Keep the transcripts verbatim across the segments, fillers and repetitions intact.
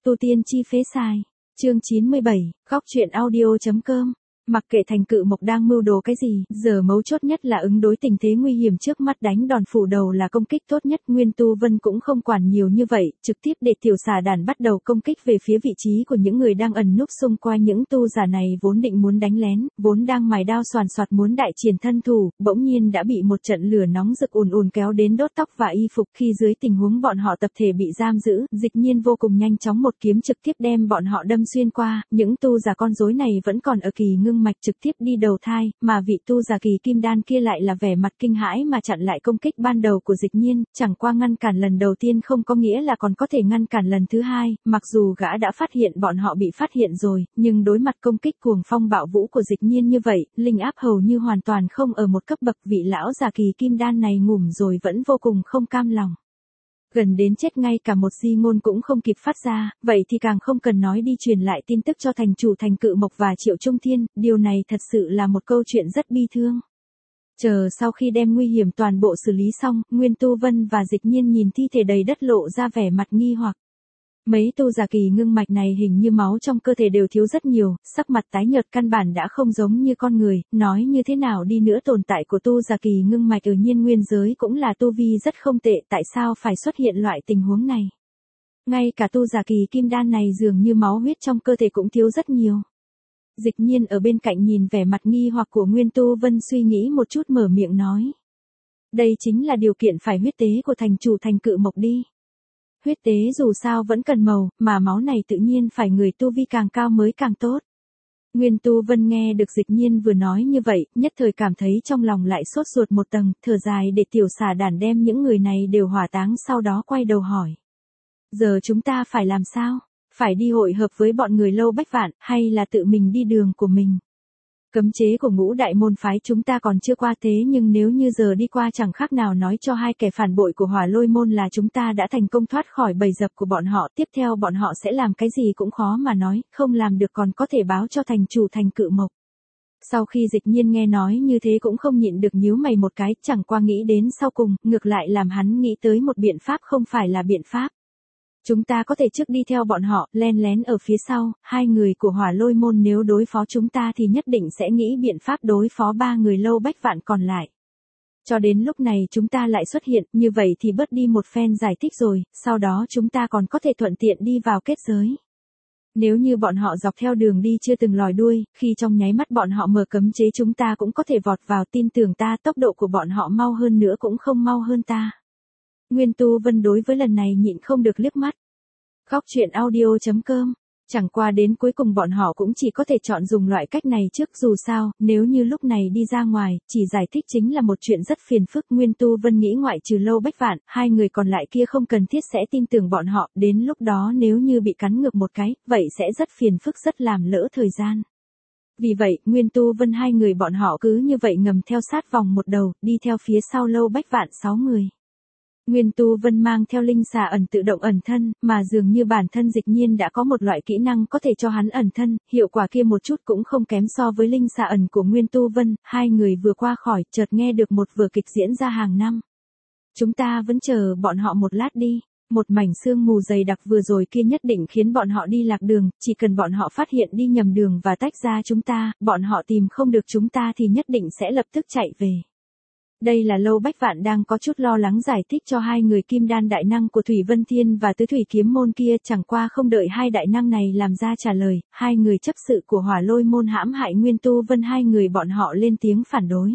tu tiên chi phế xài. Chương chín mươi bảy, góc truyện audio.com. Mặc kệ Thành Cự Mộc đang mưu đồ cái gì, giờ mấu chốt nhất là ứng đối tình thế nguy hiểm trước mắt, đánh đòn phủ đầu là công kích tốt nhất. Nguyên Tu Vân cũng không quản nhiều như vậy, trực tiếp để tiểu xà đàn bắt đầu công kích về phía vị trí của những người đang ẩn núp xung quanh. Những tu giả này vốn định muốn đánh lén, vốn đang mài đao xoàn xoạt muốn đại triển thân thủ, bỗng nhiên đã bị một trận lửa nóng rực ùn ùn kéo đến đốt tóc và y phục. Khi dưới tình huống bọn họ tập thể bị giam giữ, Dịch Nhiên vô cùng nhanh chóng một kiếm trực tiếp đem bọn họ đâm xuyên qua. Những tu giả con rối này vẫn còn ở kỳ ngưng mạch, trực tiếp đi đầu thai, mà vị tu giả kỳ kim đan kia lại là vẻ mặt kinh hãi mà chặn lại công kích ban đầu của Dịch Nhiên. Chẳng qua ngăn cản lần đầu tiên không có nghĩa là còn có thể ngăn cản lần thứ hai, mặc dù gã đã phát hiện bọn họ bị phát hiện rồi, nhưng đối mặt công kích cuồng phong bạo vũ của Dịch Nhiên như vậy, linh áp hầu như hoàn toàn không ở một cấp bậc. Vị lão giả kỳ kim đan này ngủm rồi vẫn vô cùng không cam lòng, gần đến chết ngay cả một di ngôn cũng không kịp phát ra, vậy thì càng không cần nói đi truyền lại tin tức cho thành chủ Thành Cự Mộc và Triệu Trung Thiên. Điều này thật sự là một câu chuyện rất bi thương. Chờ sau khi đem nguy hiểm toàn bộ xử lý xong, Nguyên Tu Vân và Dịch Nhiên nhìn thi thể đầy đất lộ ra vẻ mặt nghi hoặc. Mấy tu giả kỳ ngưng mạch này hình như máu trong cơ thể đều thiếu rất nhiều, sắc mặt tái nhợt căn bản đã không giống như con người. Nói như thế nào đi nữa, tồn tại của tu giả kỳ ngưng mạch ở nhiên nguyên giới cũng là tu vi rất không tệ, tại sao phải xuất hiện loại tình huống này? Ngay cả tu giả kỳ kim đan này dường như máu huyết trong cơ thể cũng thiếu rất nhiều. Dịch Nhiên ở bên cạnh nhìn vẻ mặt nghi hoặc của Nguyên Tu Vân, suy nghĩ một chút mở miệng nói. Đây chính là điều kiện phải huyết tế của thành chủ Thành Cự Mộc đi. Huyết tế dù sao vẫn cần màu, mà máu này tự nhiên phải người tu vi càng cao mới càng tốt. Nguyên Tu Vân nghe được Dịch Nhiên vừa nói như vậy, nhất thời cảm thấy trong lòng lại sốt ruột một tầng, thở dài để tiểu xà đàn đem những người này đều hỏa táng, sau đó quay đầu hỏi. Giờ chúng ta phải làm sao? Phải đi hội hợp với bọn người Lâu Bách Vạn, hay là tự mình đi đường của mình? Cấm chế của ngũ đại môn phái chúng ta còn chưa qua, thế nhưng nếu như giờ đi qua chẳng khác nào nói cho hai kẻ phản bội của Hỏa Lôi môn là chúng ta đã thành công thoát khỏi bầy dập của bọn họ. Tiếp theo bọn họ sẽ làm cái gì cũng khó mà nói, không làm được còn có thể báo cho thành chủ Thành Cự Mộc. Sau khi Dịch Nhiên nghe nói như thế cũng không nhịn được nhíu mày một cái, chẳng qua nghĩ đến sau cùng, ngược lại làm hắn nghĩ tới một biện pháp không phải là biện pháp. Chúng ta có thể trước đi theo bọn họ, len lén ở phía sau. Hai người của Hỏa Lôi môn nếu đối phó chúng ta thì nhất định sẽ nghĩ biện pháp đối phó ba người Lâu Bách Vạn còn lại. Cho đến lúc này chúng ta lại xuất hiện, như vậy thì bớt đi một phen giải thích rồi, sau đó chúng ta còn có thể thuận tiện đi vào kết giới. Nếu như bọn họ dọc theo đường đi chưa từng lòi đuôi, khi trong nháy mắt bọn họ mở cấm chế chúng ta cũng có thể vọt vào, tin tưởng ta, tốc độ của bọn họ mau hơn nữa cũng không mau hơn ta. Nguyên Tu Vân đối với lần này nhịn không được liếc mắt. Góc truyện audio.com. Chẳng qua đến cuối cùng bọn họ cũng chỉ có thể chọn dùng loại cách này trước, dù sao, nếu như lúc này đi ra ngoài, chỉ giải thích chính là một chuyện rất phiền phức. Nguyên Tu Vân nghĩ ngoại trừ Lâu Bách Vạn, hai người còn lại kia không cần thiết sẽ tin tưởng bọn họ, đến lúc đó nếu như bị cắn ngược một cái, vậy sẽ rất phiền phức, rất làm lỡ thời gian. Vì vậy, Nguyên Tu Vân hai người bọn họ cứ như vậy ngầm theo sát vòng một đầu, đi theo phía sau Lâu Bách Vạn sáu người. Nguyên Tu Vân mang theo linh xà ẩn tự động ẩn thân, mà dường như bản thân Dịch Nhiên đã có một loại kỹ năng có thể cho hắn ẩn thân, hiệu quả kia một chút cũng không kém so với linh xà ẩn của Nguyên Tu Vân. Hai người vừa qua khỏi, chợt nghe được một vở kịch diễn ra hàng năm. Chúng ta vẫn chờ bọn họ một lát đi. Một mảnh sương mù dày đặc vừa rồi kia nhất định khiến bọn họ đi lạc đường, chỉ cần bọn họ phát hiện đi nhầm đường và tách ra chúng ta, bọn họ tìm không được chúng ta thì nhất định sẽ lập tức chạy về. Đây là Lâu Bách Vạn đang có chút lo lắng giải thích cho hai người kim đan đại năng của Thủy Vân Thiên và Tứ Thủy Kiếm môn kia, chẳng qua không đợi hai đại năng này làm ra trả lời, hai người chấp sự của Hỏa Lôi môn hãm hại Nguyên Tu Vân, hai người bọn họ lên tiếng phản đối.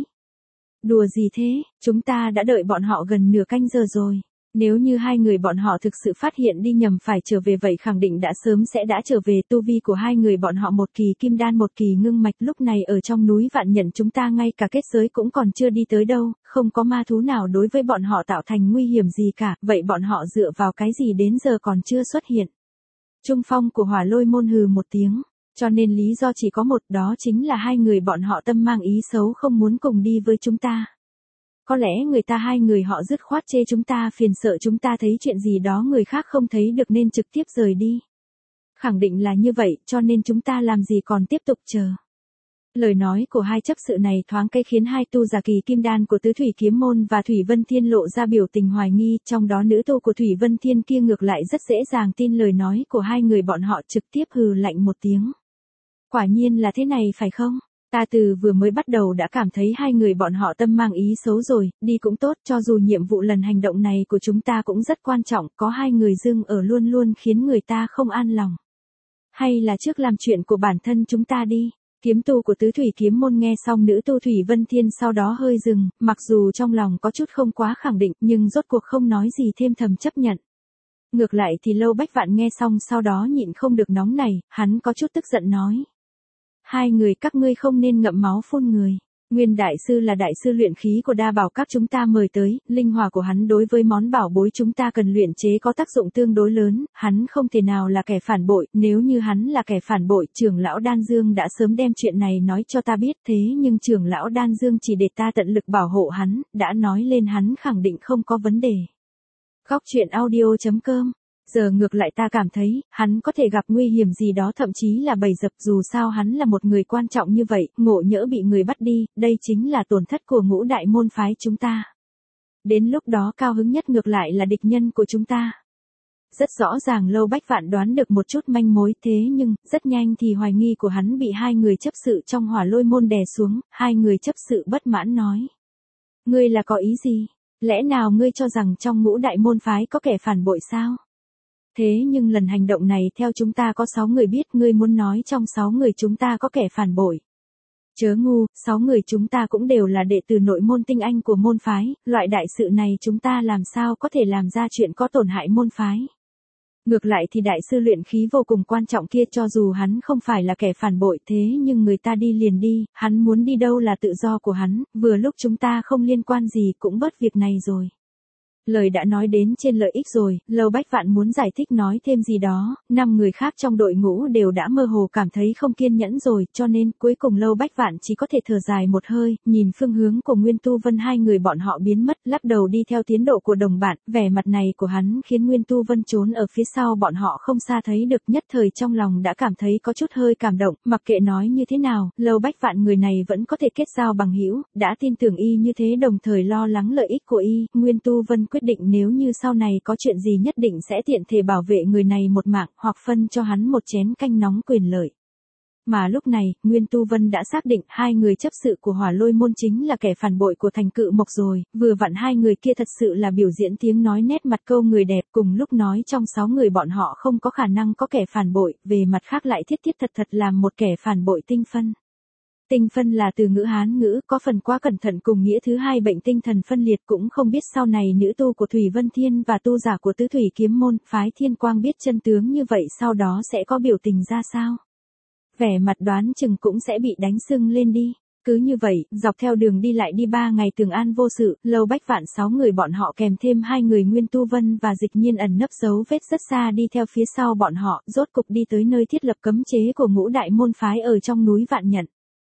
Đùa gì thế, chúng ta đã đợi bọn họ gần nửa canh giờ rồi. Nếu như hai người bọn họ thực sự phát hiện đi nhầm phải trở về vậy khẳng định đã sớm sẽ đã trở về. Tu vi của hai người bọn họ một kỳ kim đan một kỳ ngưng mạch, lúc này ở trong núi Vạn Nhận chúng ta ngay cả kết giới cũng còn chưa đi tới đâu, không có ma thú nào đối với bọn họ tạo thành nguy hiểm gì cả, vậy bọn họ dựa vào cái gì đến giờ còn chưa xuất hiện? Trung phong của Hỏa Lôi môn hừ một tiếng, cho nên lý do chỉ có một, đó chính là hai người bọn họ tâm mang ý xấu, không muốn cùng đi với chúng ta. Có lẽ người ta hai người họ dứt khoát chê chúng ta phiền, sợ chúng ta thấy chuyện gì đó người khác không thấy được nên trực tiếp rời đi. Khẳng định là như vậy, cho nên chúng ta làm gì còn tiếp tục chờ. Lời nói của hai chấp sự này thoáng cái khiến hai tu giả kỳ kim đan của tứ thủy kiếm môn và Thủy Vân Thiên lộ ra biểu tình hoài nghi, trong đó nữ tu của Thủy Vân Thiên kia ngược lại rất dễ dàng tin lời nói của hai người bọn họ, trực tiếp hừ lạnh một tiếng. Quả nhiên là thế này phải không? Ta từ vừa mới bắt đầu đã cảm thấy hai người bọn họ tâm mang ý xấu rồi, đi cũng tốt, cho dù nhiệm vụ lần hành động này của chúng ta cũng rất quan trọng, có hai người dưng ở luôn luôn khiến người ta không an lòng. Hay là trước làm chuyện của bản thân chúng ta đi. Kiếm tu của tứ thủy kiếm môn nghe xong nữ tu Thủy Vân Thiên sau đó hơi dừng, mặc dù trong lòng có chút không quá khẳng định nhưng rốt cuộc không nói gì thêm, thầm chấp nhận. Ngược lại thì Lâu Bách Vạn nghe xong sau đó nhịn không được nóng này, hắn có chút tức giận nói. Hai người các ngươi không nên ngậm máu phun người. Nguyên đại sư là đại sư luyện khí của đa bảo các chúng ta mời tới, linh hỏa của hắn đối với món bảo bối chúng ta cần luyện chế có tác dụng tương đối lớn, hắn không thể nào là kẻ phản bội, nếu như hắn là kẻ phản bội, trưởng lão Đan Dương đã sớm đem chuyện này nói cho ta biết, thế nhưng trưởng lão Đan Dương chỉ để ta tận lực bảo hộ hắn, đã nói lên hắn khẳng định không có vấn đề. Góc truyện audio chấm com. Giờ ngược lại ta cảm thấy, hắn có thể gặp nguy hiểm gì đó, thậm chí là bầy dập, dù sao hắn là một người quan trọng như vậy, ngộ nhỡ bị người bắt đi, đây chính là tổn thất của ngũ đại môn phái chúng ta. Đến lúc đó cao hứng nhất ngược lại là địch nhân của chúng ta. Rất rõ ràng Lâu Bách Vạn đoán được một chút manh mối, thế nhưng, rất nhanh thì hoài nghi của hắn bị hai người chấp sự trong Hỏa Lôi môn đè xuống, hai người chấp sự bất mãn nói. Ngươi là có ý gì? Lẽ nào ngươi cho rằng trong ngũ đại môn phái có kẻ phản bội sao? Thế nhưng lần hành động này theo chúng ta có sáu người biết, ngươi muốn nói trong sáu người chúng ta có kẻ phản bội. Chớ ngu, sáu người chúng ta cũng đều là đệ tử nội môn tinh anh của môn phái, loại đại sự này chúng ta làm sao có thể làm ra chuyện có tổn hại môn phái. Ngược lại thì đại sư luyện khí vô cùng quan trọng kia, cho dù hắn không phải là kẻ phản bội, thế nhưng người ta đi liền đi, hắn muốn đi đâu là tự do của hắn, vừa lúc chúng ta không liên quan gì cũng bớt việc này rồi. Lời đã nói đến trên lợi ích rồi, Lâu Bách Vạn muốn giải thích nói thêm gì đó, năm người khác trong đội ngũ đều đã mơ hồ cảm thấy không kiên nhẫn rồi, cho nên cuối cùng Lâu Bách Vạn chỉ có thể thở dài một hơi, nhìn phương hướng của Nguyên Tu Vân, hai người bọn họ biến mất, lắc đầu đi theo tiến độ của đồng bạn, vẻ mặt này của hắn khiến Nguyên Tu Vân trốn ở phía sau bọn họ không xa thấy được, nhất thời trong lòng đã cảm thấy có chút hơi cảm động, mặc kệ nói như thế nào, Lâu Bách Vạn người này vẫn có thể kết giao bằng hữu, đã tin tưởng y như thế đồng thời lo lắng lợi ích của y, Nguyên Tu Vân quyết định nếu như sau này có chuyện gì nhất định sẽ tiện thể bảo vệ người này một mạng, hoặc phân cho hắn một chén canh nóng quyền lợi. Mà lúc này, Nguyên Tu Vân đã xác định hai người chấp sự của Hỏa Lôi môn chính là kẻ phản bội của Thành Cự Mộc rồi, vừa vặn hai người kia thật sự là biểu diễn tiếng nói nét mặt câu người đẹp, cùng lúc nói trong sáu người bọn họ không có khả năng có kẻ phản bội, về mặt khác lại thiết thiết thật thật làm một kẻ phản bội tinh phân. Tinh phân là từ ngữ Hán ngữ, có phần quá cẩn thận, cùng nghĩa thứ hai bệnh tinh thần phân liệt, cũng không biết sau này nữ tu của Thủy Vân Thiên và tu giả của Tứ Thủy Kiếm môn, phái Thiên Quang biết chân tướng như vậy sau đó sẽ có biểu tình ra sao. Vẻ mặt đoán chừng cũng sẽ bị đánh sưng lên đi. Cứ như vậy, dọc theo đường đi lại đi ba ngày tường an vô sự, Lâu Bách Vạn sáu người bọn họ kèm thêm hai người Nguyên Tu Vân và Dịch Nhiên ẩn nấp dấu vết rất xa đi theo phía sau bọn họ, rốt cục đi tới nơi thiết lập cấm chế của ngũ đại môn phái ở trong núi Vạn Nhận.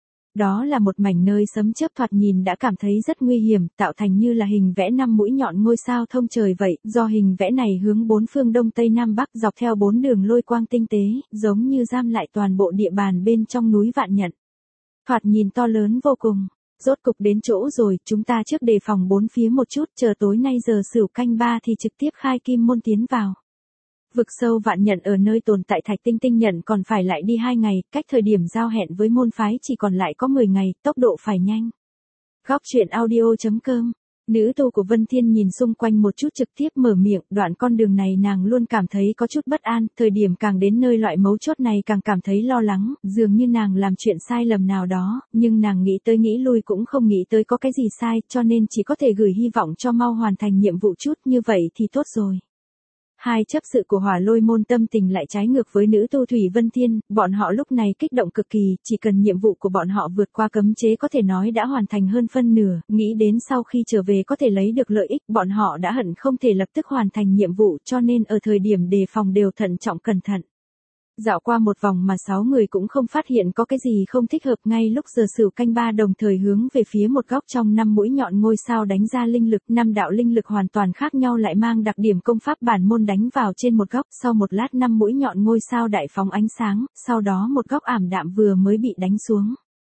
Đó là một mảnh nơi sấm chớp thoạt nhìn đã cảm thấy rất nguy hiểm, tạo thành như là hình vẽ năm mũi nhọn ngôi sao thông trời vậy, do hình vẽ này hướng bốn phương đông tây nam bắc dọc theo bốn đường lôi quang tinh tế, giống như giam lại toàn bộ địa bàn bên trong núi Vạn Nhận. Thoạt nhìn to lớn vô cùng. Rốt cục đến chỗ rồi, chúng ta trước đề phòng bốn phía một chút, chờ tối nay giờ sửu canh ba thì trực tiếp khai kim môn tiến vào. Vực sâu Vạn Nhận ở nơi tồn tại Thạch Tinh Tinh Nhận còn phải lại đi hai ngày, cách thời điểm giao hẹn với môn phái chỉ còn lại có mười ngày, tốc độ phải nhanh. Góc truyện audio chấm com. Nữ tu của Vân Thiên nhìn xung quanh một chút trực tiếp mở miệng, đoạn con đường này nàng luôn cảm thấy có chút bất an, thời điểm càng đến nơi loại mấu chốt này càng cảm thấy lo lắng, dường như nàng làm chuyện sai lầm nào đó, nhưng nàng nghĩ tới nghĩ lui cũng không nghĩ tới có cái gì sai, cho nên chỉ có thể gửi hy vọng cho mau hoàn thành nhiệm vụ chút, như vậy thì tốt rồi. Hai chấp sự của Hỏa Lôi môn tâm tình lại trái ngược với nữ tu Thủy Vân Thiên, bọn họ lúc này kích động cực kỳ, chỉ cần nhiệm vụ của bọn họ vượt qua cấm chế có thể nói đã hoàn thành hơn phân nửa, nghĩ đến sau khi trở về có thể lấy được lợi ích, bọn họ đã hận không thể lập tức hoàn thành nhiệm vụ, cho nên ở thời điểm đề phòng đều thận trọng cẩn thận. Dạo qua một vòng mà sáu người cũng không phát hiện có cái gì không thích hợp, ngay lúc giờ sửu canh ba đồng thời hướng về phía một góc trong năm mũi nhọn ngôi sao đánh ra linh lực, năm đạo linh lực hoàn toàn khác nhau lại mang đặc điểm công pháp bản môn đánh vào trên một góc, sau một lát năm mũi nhọn ngôi sao đại phóng ánh sáng, sau đó một góc ảm đạm vừa mới bị đánh xuống.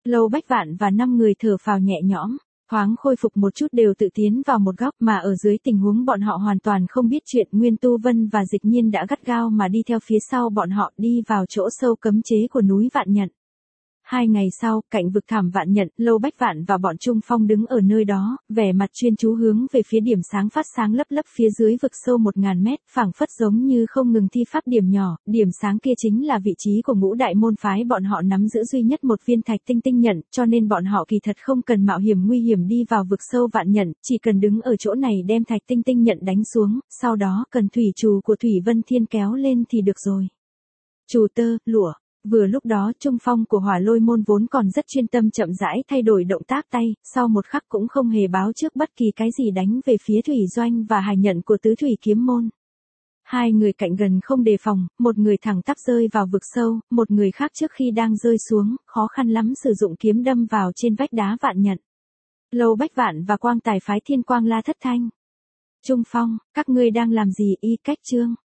Lâu Bách Vạn và năm người thở phào nhẹ nhõm, thoáng khôi phục một chút đều tự tiến vào một góc mà ở dưới tình huống bọn họ hoàn toàn không biết chuyện Nguyên Tu Vân và Dịch Nhiên đã gắt gao mà đi theo phía sau bọn họ đi vào chỗ sâu cấm chế của núi Vạn Nhận. Hai ngày sau, cạnh vực thảm Vạn Nhận, Lâu Bách Vạn và bọn Trung Phong đứng ở nơi đó, vẻ mặt chuyên chú hướng về phía điểm sáng phát sáng lấp lấp phía dưới vực sâu một ngàn mét, phảng phất giống như không ngừng thi pháp điểm nhỏ, điểm sáng kia chính là vị trí của ngũ đại môn phái bọn họ nắm giữ duy nhất một viên thạch tinh tinh nhận, cho nên bọn họ kỳ thật không cần mạo hiểm nguy hiểm đi vào vực sâu Vạn Nhận, chỉ cần đứng ở chỗ này đem thạch tinh tinh nhận đánh xuống, sau đó cần thủy trù của Thủy Vân Thiên kéo lên thì được rồi. Trù tơ, lụa. Vừa lúc đó Trung Phong của Hỏa Lôi môn vốn còn rất chuyên tâm chậm rãi thay đổi động tác tay, sau một khắc cũng không hề báo trước bất kỳ cái gì đánh về phía Thủy Doanh và Hải Nhận của Tứ Thủy Kiếm môn. Hai người cạnh gần không đề phòng, một người thẳng tắp rơi vào vực sâu, một người khác trước khi đang rơi xuống, khó khăn lắm sử dụng kiếm đâm vào trên vách đá Vạn Nhận. Lâu Bách Vạn và Quang Tài phái Thiên Quang La Thất Thanh. Trung Phong, các ngươi đang làm gì? Y Cách Chương.